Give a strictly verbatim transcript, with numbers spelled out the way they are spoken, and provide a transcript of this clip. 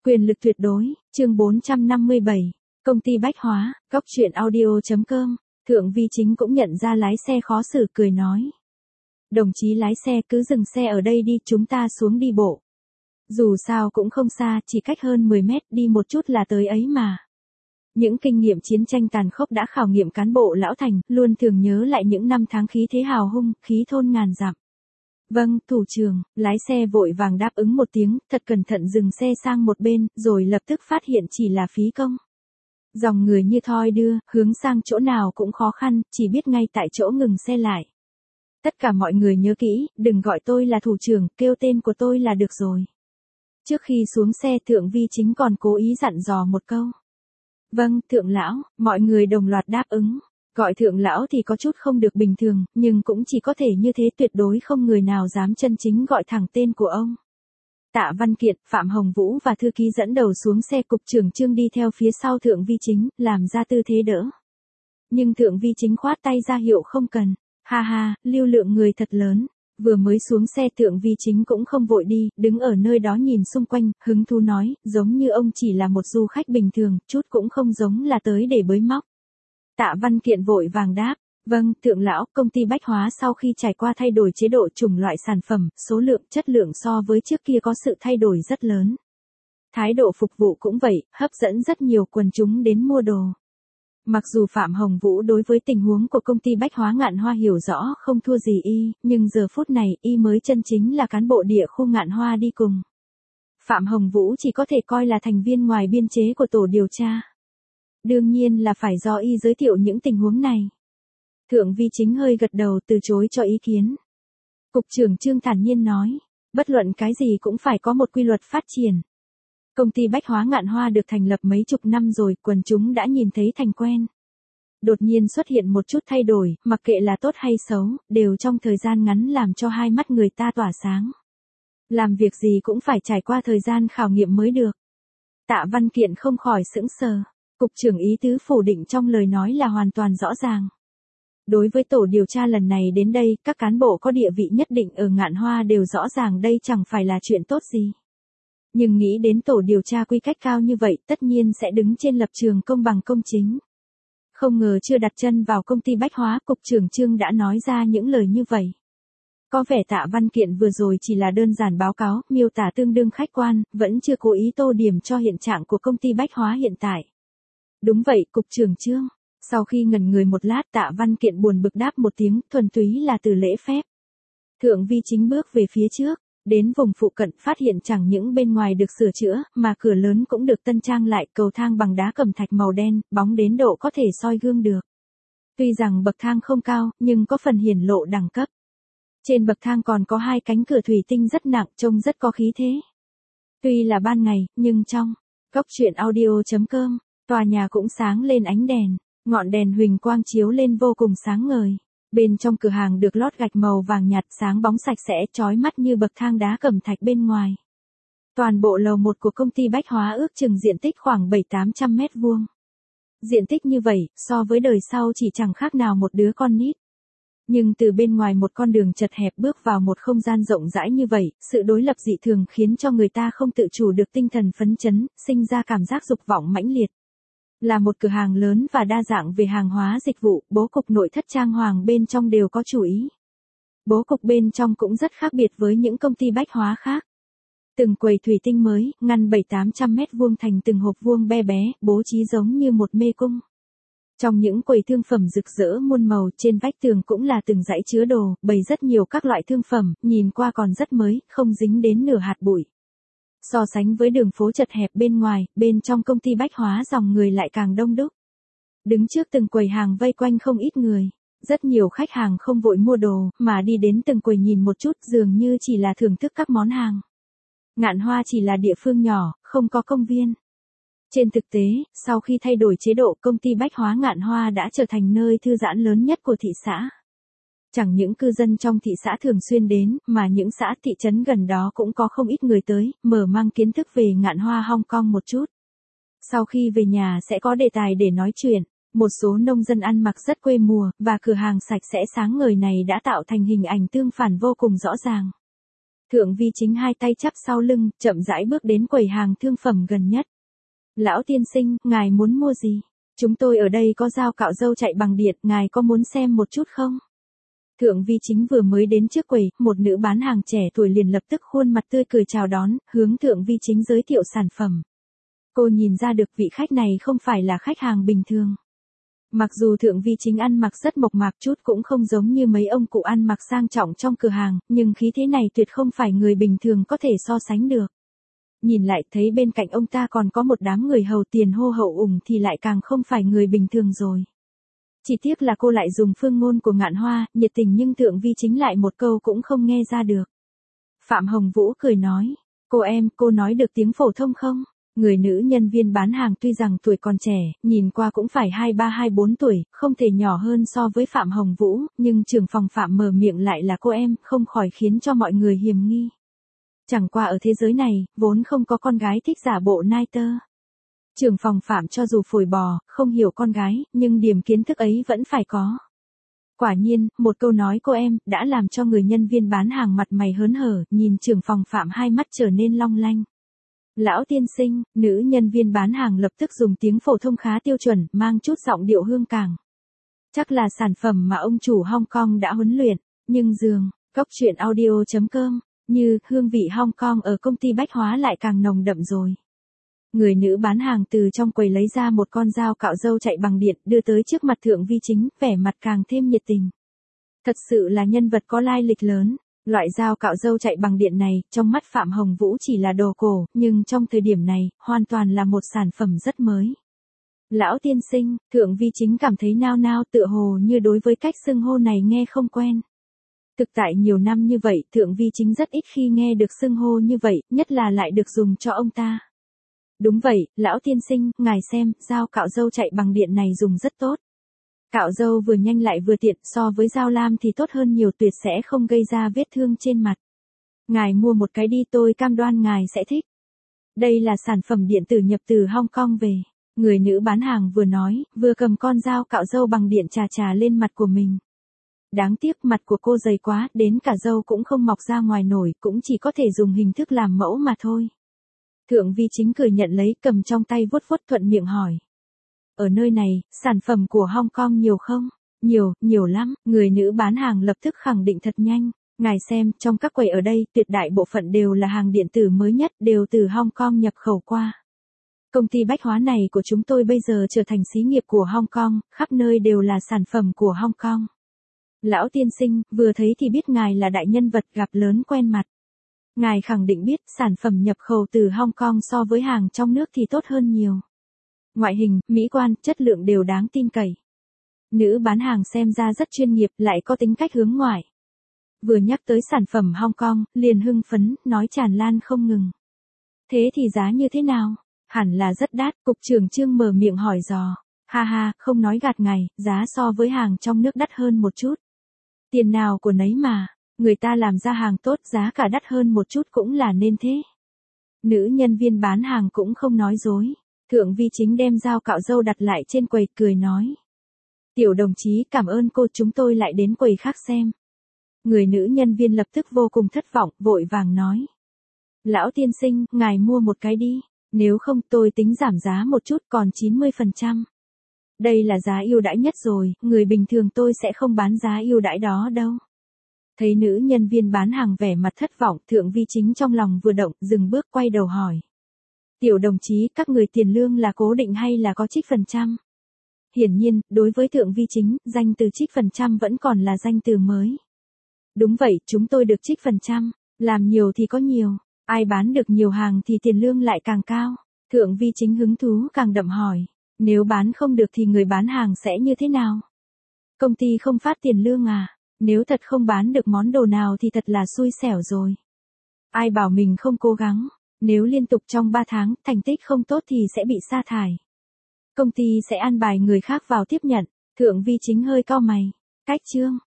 Quyền lực tuyệt đối, chương bốn trăm năm mươi bảy, công ty bách hóa, cóc truyện audio.com, Thượng Vi Chính cũng nhận ra lái xe khó xử cười nói. Đồng chí lái xe cứ dừng xe ở đây đi, chúng ta xuống đi bộ. Dù sao cũng không xa, chỉ cách hơn mười mét, đi một chút là tới ấy mà. Những kinh nghiệm chiến tranh tàn khốc đã khảo nghiệm cán bộ lão thành, luôn thường nhớ lại những năm tháng khí thế hào hung, khí thôn ngàn dặm. Vâng, thủ trưởng, lái xe vội vàng đáp ứng một tiếng, thật cẩn thận dừng xe sang một bên, rồi lập tức phát hiện chỉ là phí công. Dòng người như thoi đưa, hướng sang chỗ nào cũng khó khăn, chỉ biết ngay tại chỗ ngừng xe lại. Tất cả mọi người nhớ kỹ, đừng gọi tôi là thủ trưởng, kêu tên của tôi là được rồi. Trước khi xuống xe Thượng Vi Chính còn cố ý dặn dò một câu. Vâng, thượng lão, mọi người đồng loạt đáp ứng. Gọi thượng lão thì có chút không được bình thường, nhưng cũng chỉ có thể như thế, tuyệt đối không người nào dám chân chính gọi thẳng tên của ông. Tạ Văn Kiện, Phạm Hồng Vũ và thư ký dẫn đầu xuống xe, cục trưởng Trương đi theo phía sau Thượng Vi Chính, làm ra tư thế đỡ. Nhưng Thượng Vi Chính khoát tay ra hiệu không cần. Ha ha, lưu lượng người thật lớn. Vừa mới xuống xe Thượng Vi Chính cũng không vội đi, đứng ở nơi đó nhìn xung quanh, hứng thú nói, giống như ông chỉ là một du khách bình thường, chút cũng không giống là tới để bới móc. Tạ Văn Kiện vội vàng đáp, vâng, thượng lão, công ty bách hóa sau khi trải qua thay đổi chế độ chủng loại sản phẩm, số lượng, chất lượng so với trước kia có sự thay đổi rất lớn. Thái độ phục vụ cũng vậy, hấp dẫn rất nhiều quần chúng đến mua đồ. Mặc dù Phạm Hồng Vũ đối với tình huống của công ty bách hóa Ngạn Hoa hiểu rõ không thua gì y, nhưng giờ phút này y mới chân chính là cán bộ địa khu Ngạn Hoa đi cùng. Phạm Hồng Vũ chỉ có thể coi là thành viên ngoài biên chế của tổ điều tra. Đương nhiên là phải do y giới thiệu những tình huống này. Thượng Vi Chính hơi gật đầu từ chối cho ý kiến. Cục trưởng Trương thản nhiên nói, bất luận cái gì cũng phải có một quy luật phát triển. Công ty bách hóa Ngạn Hoa được thành lập mấy chục năm rồi, quần chúng đã nhìn thấy thành quen. Đột nhiên xuất hiện một chút thay đổi, mặc kệ là tốt hay xấu, đều trong thời gian ngắn làm cho hai mắt người ta tỏa sáng. Làm việc gì cũng phải trải qua thời gian khảo nghiệm mới được. Tạ Văn Kiện không khỏi sững sờ. Cục trưởng ý tứ phủ định trong lời nói là hoàn toàn rõ ràng. Đối với tổ điều tra lần này đến đây, các cán bộ có địa vị nhất định ở Ngạn Hoa đều rõ ràng đây chẳng phải là chuyện tốt gì. Nhưng nghĩ đến tổ điều tra quy cách cao như vậy, tất nhiên sẽ đứng trên lập trường công bằng công chính. Không ngờ chưa đặt chân vào công ty bách hóa, cục trưởng Trương đã nói ra những lời như vậy. Có vẻ Tạ Văn Kiện vừa rồi chỉ là đơn giản báo cáo, miêu tả tương đương khách quan, vẫn chưa cố ý tô điểm cho hiện trạng của công ty bách hóa hiện tại. Đúng vậy, cục trưởng Trương. Sau khi ngẩn người một lát, Tạ Văn Kiện buồn bực đáp một tiếng, thuần túy là từ lễ phép. Thượng Vi Chính bước về phía trước, đến vùng phụ cận phát hiện chẳng những bên ngoài được sửa chữa, mà cửa lớn cũng được tân trang lại, cầu thang bằng đá cẩm thạch màu đen, bóng đến độ có thể soi gương được. Tuy rằng bậc thang không cao, nhưng có phần hiển lộ đẳng cấp. Trên bậc thang còn có hai cánh cửa thủy tinh rất nặng, trông rất có khí thế. Tuy là ban ngày, nhưng trong cóc truyện audio.com, tòa nhà cũng sáng lên ánh đèn, ngọn đèn huỳnh quang chiếu lên vô cùng sáng ngời. Bên trong cửa hàng được lót gạch màu vàng nhạt, sáng bóng sạch sẽ, chói mắt như bậc thang đá cẩm thạch bên ngoài. Toàn bộ lầu một của công ty bách hóa ước chừng diện tích khoảng bảy tám trăm mét vuông. Diện tích như vậy, so với đời sau chỉ chẳng khác nào một đứa con nít. Nhưng từ bên ngoài một con đường chật hẹp bước vào một không gian rộng rãi như vậy, sự đối lập dị thường khiến cho người ta không tự chủ được tinh thần phấn chấn, sinh ra cảm giác dục vọng mãnh liệt. Là một cửa hàng lớn và đa dạng về hàng hóa dịch vụ, bố cục nội thất trang hoàng bên trong đều có chú ý. Bố cục bên trong cũng rất khác biệt với những công ty bách hóa khác. Từng quầy thủy tinh mới, ngăn bảy tám trăm mét vuông thành từng hộp vuông be bé, bố trí giống như một mê cung. Trong những quầy thương phẩm rực rỡ muôn màu, trên vách tường cũng là từng dãy chứa đồ, bày rất nhiều các loại thương phẩm, nhìn qua còn rất mới, không dính đến nửa hạt bụi. So sánh với đường phố chật hẹp bên ngoài, bên trong công ty bách hóa dòng người lại càng đông đúc. Đứng trước từng quầy hàng vây quanh không ít người. Rất nhiều khách hàng không vội mua đồ, mà đi đến từng quầy nhìn một chút, dường như chỉ là thưởng thức các món hàng. Ngạn Hoa chỉ là địa phương nhỏ, không có công viên. Trên thực tế, sau khi thay đổi chế độ, công ty bách hóa Ngạn Hoa đã trở thành nơi thư giãn lớn nhất của thị xã. Chẳng những cư dân trong thị xã thường xuyên đến, mà những xã thị trấn gần đó cũng có không ít người tới, mở mang kiến thức về Ngạn Hoa Hong Kong một chút. Sau khi về nhà sẽ có đề tài để nói chuyện, một số nông dân ăn mặc rất quê mùa, và cửa hàng sạch sẽ sáng ngời này đã tạo thành hình ảnh tương phản vô cùng rõ ràng. Thượng Vi Chính hai tay chắp sau lưng, chậm rãi bước đến quầy hàng thương phẩm gần nhất. Lão tiên sinh, ngài muốn mua gì? Chúng tôi ở đây có dao cạo râu chạy bằng điện, ngài có muốn xem một chút không? Thượng Vi Chính vừa mới đến trước quầy, một nữ bán hàng trẻ tuổi liền lập tức khuôn mặt tươi cười chào đón, hướng Thượng Vi Chính giới thiệu sản phẩm. Cô nhìn ra được vị khách này không phải là khách hàng bình thường. Mặc dù Thượng Vi Chính ăn mặc rất mộc mạc chút cũng không giống như mấy ông cụ ăn mặc sang trọng trong cửa hàng, nhưng khí thế này tuyệt không phải người bình thường có thể so sánh được. Nhìn lại thấy bên cạnh ông ta còn có một đám người hầu tiền hô hậu ủng thì lại càng không phải người bình thường rồi. Chỉ tiếc là cô lại dùng phương ngôn của Ngạn Hoa, nhiệt tình nhưng Thượng Vi Chính lại một câu cũng không nghe ra được. Phạm Hồng Vũ cười nói, cô em, cô nói được tiếng phổ thông không? Người nữ nhân viên bán hàng tuy rằng tuổi còn trẻ, nhìn qua cũng phải hai ba hai bốn tuổi, không thể nhỏ hơn so với Phạm Hồng Vũ, nhưng trưởng phòng Phạm mở miệng lại là cô em, không khỏi khiến cho mọi người hiềm nghi. Chẳng qua ở thế giới này, vốn không có con gái thích giả bộ nai tơ. Trưởng phòng Phạm cho dù phổi bò, không hiểu con gái, nhưng điểm kiến thức ấy vẫn phải có. Quả nhiên, một câu nói cô em, đã làm cho người nhân viên bán hàng mặt mày hớn hở, nhìn trưởng phòng Phạm hai mắt trở nên long lanh. Lão tiên sinh, nữ nhân viên bán hàng lập tức dùng tiếng phổ thông khá tiêu chuẩn, mang chút giọng điệu hương cảng. Chắc là sản phẩm mà ông chủ Hong Kong đã huấn luyện, nhưng giường, góc truyện audio chấm com, như hương vị Hong Kong ở công ty bách hóa lại càng nồng đậm rồi. Người nữ bán hàng từ trong quầy lấy ra một con dao cạo râu chạy bằng điện, đưa tới trước mặt Thượng Vi Chính, vẻ mặt càng thêm nhiệt tình. Thật sự là nhân vật có lai lịch lớn. Loại dao cạo râu chạy bằng điện này, trong mắt Phạm Hồng Vũ chỉ là đồ cổ, nhưng trong thời điểm này, hoàn toàn là một sản phẩm rất mới. Lão tiên sinh, Thượng Vi Chính cảm thấy nao nao tựa hồ như đối với cách xưng hô này nghe không quen. Thực tại nhiều năm như vậy, Thượng Vi Chính rất ít khi nghe được xưng hô như vậy, nhất là lại được dùng cho ông ta. Đúng vậy, lão tiên sinh, ngài xem, dao cạo râu chạy bằng điện này dùng rất tốt. Cạo râu vừa nhanh lại vừa tiện, so với dao lam thì tốt hơn nhiều, tuyệt sẽ không gây ra vết thương trên mặt. Ngài mua một cái đi, tôi cam đoan ngài sẽ thích. Đây là sản phẩm điện tử nhập từ Hong Kong về. Người nữ bán hàng vừa nói, vừa cầm con dao cạo râu bằng điện chà chà lên mặt của mình. Đáng tiếc mặt của cô dày quá, đến cả râu cũng không mọc ra ngoài nổi, cũng chỉ có thể dùng hình thức làm mẫu mà thôi. Thượng Vi Chính cười nhận lấy, cầm trong tay vuốt vuốt thuận miệng hỏi. Ở nơi này, sản phẩm của Hong Kong nhiều không? Nhiều, nhiều lắm, người nữ bán hàng lập tức khẳng định thật nhanh. Ngài xem, trong các quầy ở đây, tuyệt đại bộ phận đều là hàng điện tử mới nhất, đều từ Hong Kong nhập khẩu qua. Công ty bách hóa này của chúng tôi bây giờ trở thành xí nghiệp của Hong Kong, khắp nơi đều là sản phẩm của Hong Kong. Lão tiên sinh, vừa thấy thì biết ngài là đại nhân vật gặp lớn quen mặt. Ngài khẳng định biết, sản phẩm nhập khẩu từ Hong Kong so với hàng trong nước thì tốt hơn nhiều. Ngoại hình, mỹ quan, chất lượng đều đáng tin cậy. Nữ bán hàng xem ra rất chuyên nghiệp, lại có tính cách hướng ngoại. Vừa nhắc tới sản phẩm Hong Kong, liền hưng phấn, nói tràn lan không ngừng. Thế thì giá như thế nào? Hẳn là rất đắt, cục trưởng Trương mở miệng hỏi dò. Ha ha, không nói gạt ngài, giá so với hàng trong nước đắt hơn một chút. Tiền nào của nấy mà, người ta làm ra hàng tốt, giá cả đắt hơn một chút cũng là nên thế. Nữ nhân viên bán hàng cũng không nói dối. Thượng Vi Chính đem dao cạo râu đặt lại trên quầy, cười nói. Tiểu đồng chí, cảm ơn cô, chúng tôi lại đến quầy khác xem. Người nữ nhân viên lập tức vô cùng thất vọng, vội vàng nói. Lão tiên sinh, ngài mua một cái đi, nếu không tôi tính giảm giá một chút còn chín mươi phần trăm. Đây là giá ưu đãi nhất rồi, người bình thường tôi sẽ không bán giá ưu đãi đó đâu. Thấy nữ nhân viên bán hàng vẻ mặt thất vọng, Thượng Vi Chính trong lòng vừa động, dừng bước quay đầu hỏi. Tiểu đồng chí, các người tiền lương là cố định hay là có trích phần trăm? Hiển nhiên, đối với Thượng Vi Chính, danh từ trích phần trăm vẫn còn là danh từ mới. Đúng vậy, chúng tôi được trích phần trăm, làm nhiều thì có nhiều, ai bán được nhiều hàng thì tiền lương lại càng cao. Thượng Vi Chính hứng thú càng đậm hỏi, nếu bán không được thì người bán hàng sẽ như thế nào? Công ty không phát tiền lương à? Nếu thật không bán được món đồ nào thì thật là xui xẻo rồi. Ai bảo mình không cố gắng, nếu liên tục trong ba tháng thành tích không tốt thì sẽ bị sa thải. Công ty sẽ an bài người khác vào tiếp nhận. Thượng Vi Chính hơi cau mày. Cách chương